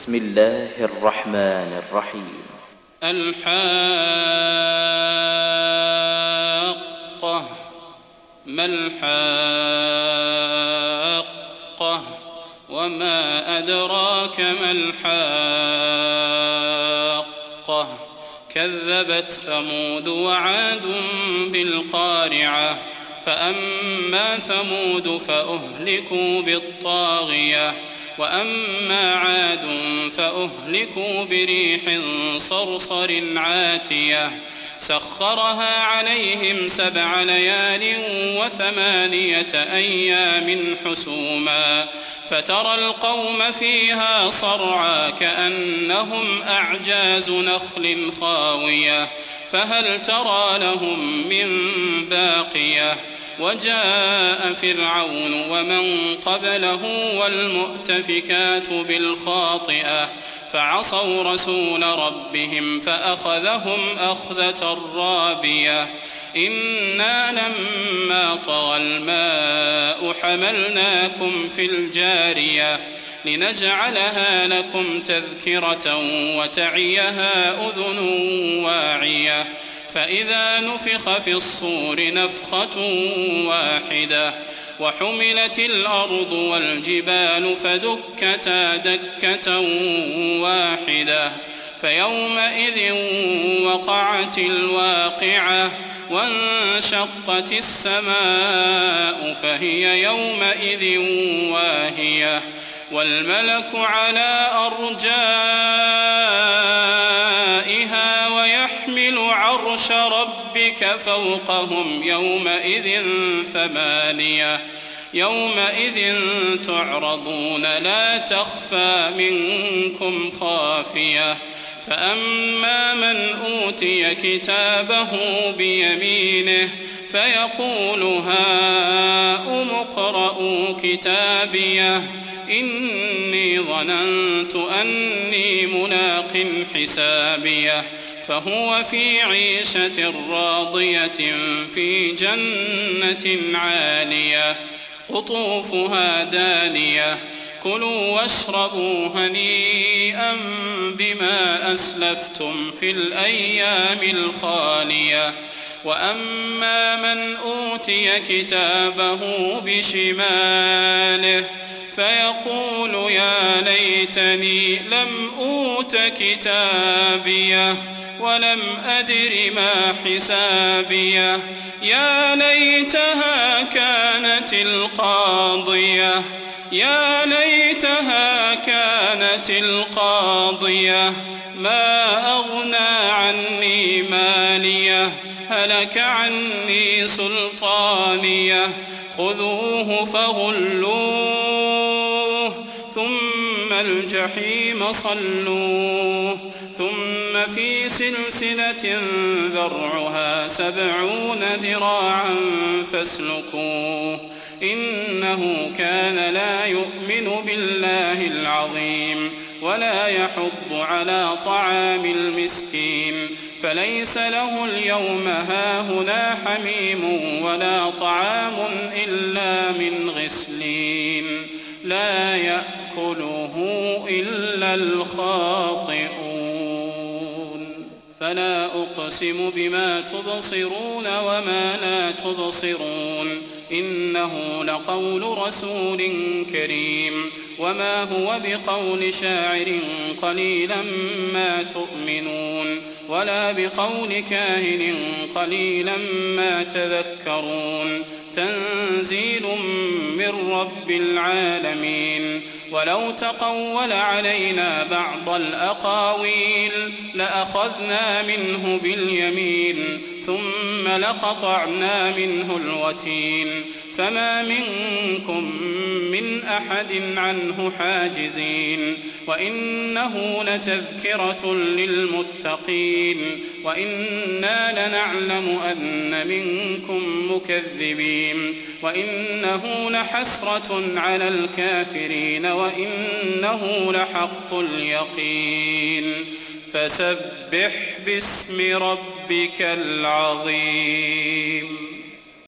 بسم الله الرحمن الرحيم. الحاقة. ما الحاقة وما أدراك ما الحاقة. كذبت ثمود وعاد بالقارعة. فأما ثمود فأهلكوا بالطاغية وأما عاد فأهلكوا بريح صرصر عاتية سخرها عليهم 7 ليال و8 أيام حسوما فترى القوم فيها صرعى كأنهم أعجاز نخل خاوية فهل ترى لهم من باقية. وجاء فرعون ومن قبله والمؤتفكات بالخاطئة فعصوا رسول ربهم فأخذهم أخذة رابية. إنا لما طغى الماء حملناكم في الجارية لنجعلها لكم تذكرة وتعيها أذن واعية. فإذا نفخ في الصور نفخة واحدة وحملت الأرض والجبال فدكتا دكة واحدة فيومئذ وقعت الواقعة وانشقت السماء فهي يومئذ واهية والملك على أرجائها ويحمل عرش ربك فوقهم يومئذ 8 يومئذ تعرضون لا تخفى منكم خافية. فأما من أوتي كتابه بيمينه فيقول هاؤم اقرءوا كتابيه إني ظننت أني ملاق حسابيه فهو في عيشة راضية في جنة عالية قطوفها دانية كلوا واشربوا هنيئا بما أسلفتم في الأيام الخالية. وأما من أوتي كتابه بشماله فيقول يا ليتني لم أوت كتابيه ولم أدر ما حسابيه يا ليتها كانت القاضية يا ليتها كانت القاضية ما أغنى عني ماليه هلك عني سلطانيه خذوه فغلوه ثم الجحيم صلوه ثم في سلسلة ذرعها 70 ذراعا فاسلكوه إنه كان لا يؤمن بالله العظيم ولا يحض على طعام المسكين فليس له اليوم هاهنا حميم ولا طعام إلا من غسلين لا يأكله إلا الخاطئون. فلا أقسم بما تبصرون وما لا تبصرون إنه لقول رسول كريم وما هو بقول شاعر قليلا ما تؤمنون ولا بقول كاهن قليلا ما تذكرون تنزيل من رب العالمين. ولو تقول علينا بعض الأقاويل لأخذنا منه باليمين ثم لقطعنا منه الوتين فما منكم من أحد عنه حاجزين. وإنه لتذكرة للمتقين وإنا لنعلم أن منكم مكذبين وإنه لحسرة على الكافرين وإنه لحق اليقين. فسبح باسم ربك العظيم.